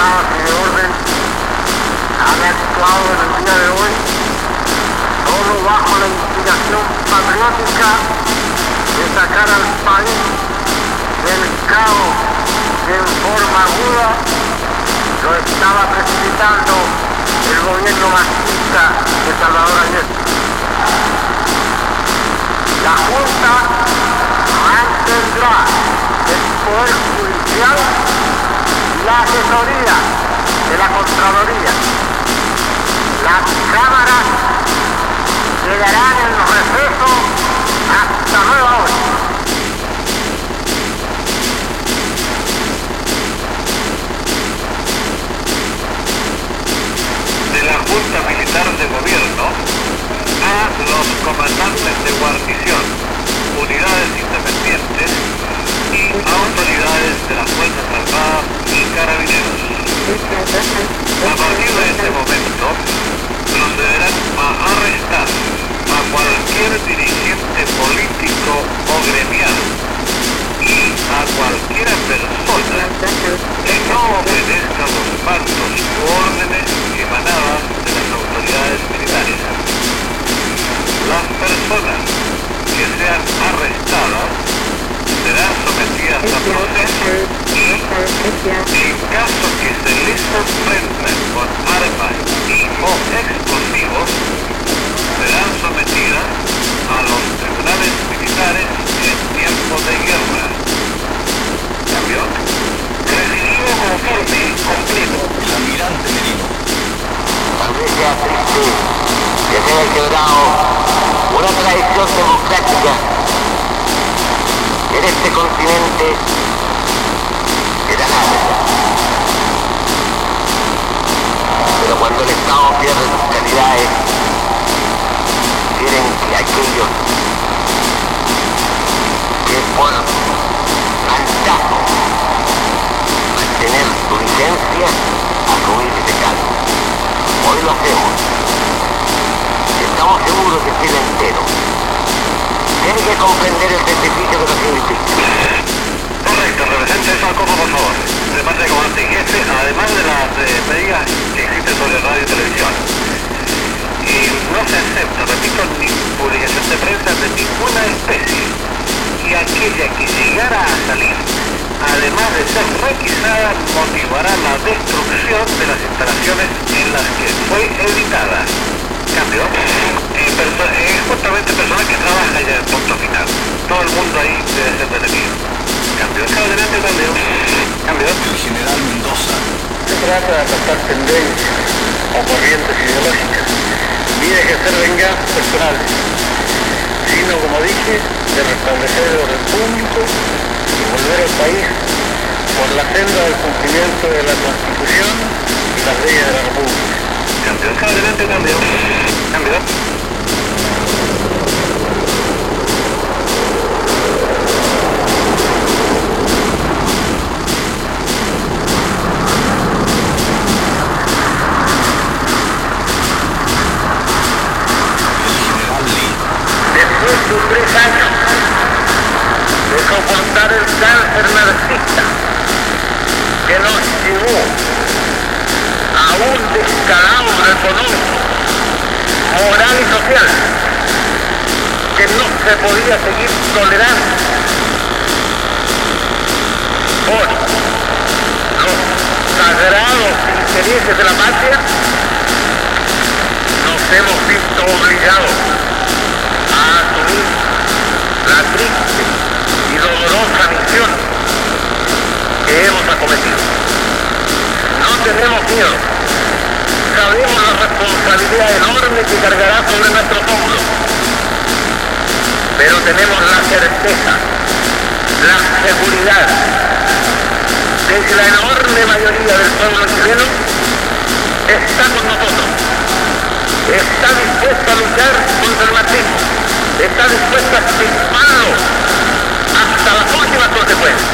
paz y de orden han actuado en el día de hoy, todo bajo la inspiración patriótica de sacar al país del caos que en forma aguda lo estaba precipitando el gobierno machista de Salvador Allende. La Junta mantendrá el Poder Judicial y la asesoría de la Contraloría. Las cámaras llegarán en receso hasta nueva orden. De la Junta Militar de Gobierno a los comandantes de guarnición, unidades independientes y autoridades de las Fuerzas Armadas y Carabineros. A partir de este momento, procederán a arrestar a cualquier dirigente político o gremial y a cualquier persona que no obedezca los mandos u órdenes emanadas de las autoridades militares. Las personas que sean arrestadas serán sometidas a proceso y, en caso que se les sorprenda con armas y o explosivos, serán sometidas a los tribunales militares en tiempo de guerra. ¿Cambio? Recibido conforme completo. El almirante Merino. Tal vez sea triste que se haya quebrado una tradición democrática en este continente que era nada. Pero cuando el Estado pierde sus calidades, tienen que aquellos que por mandato mantener su vigencia asumir ese cargo. Hoy lo hacemos. Estamos seguros que Chile entero tiene que comprender el sacrificio que nos significa. Correcto, represente eso al copo, por favor. De parte de comandante y jefe, además de las medidas que existen sobre radio y televisión. Y no se acepta, repito, ni publicación de prensa de ninguna especie. Y aquella que llegara a salir, además de ser requisada, motivará la destrucción de las instalaciones en las que fue editada. Cambio. Justamente personal que trabaja ya en punto final. Todo el mundo ahí debe ser detenido. Cambio. Adelante, cambio. Cambio. El general Mendoza. Se trata de atacar tendencias o corrientes ideológicas, ni de ejercer venganzas personales, sino, como dije, de restablecer el orden público y volver al país por la senda del cumplimiento de la Constitución y las leyes de la República. Cambio. Adelante, cambio. Cambio. Después de 3 años de soportar el cáncer marxista que nos llevó a un descalabro económico, moral y social que no se podía seguir tolerando por los sagrados intereses de la patria, nos hemos visto obligados a asumir la triste y dolorosa misión que hemos acometido. No tenemos miedo, sabemos la responsabilidad enorme que cargará sobre nuestros hombros, pero tenemos la certeza, la seguridad de que la enorme mayoría del pueblo chileno está con nosotros, está dispuesta a luchar contra el marxismo, está dispuesta a extirparlo hasta las últimas consecuencias.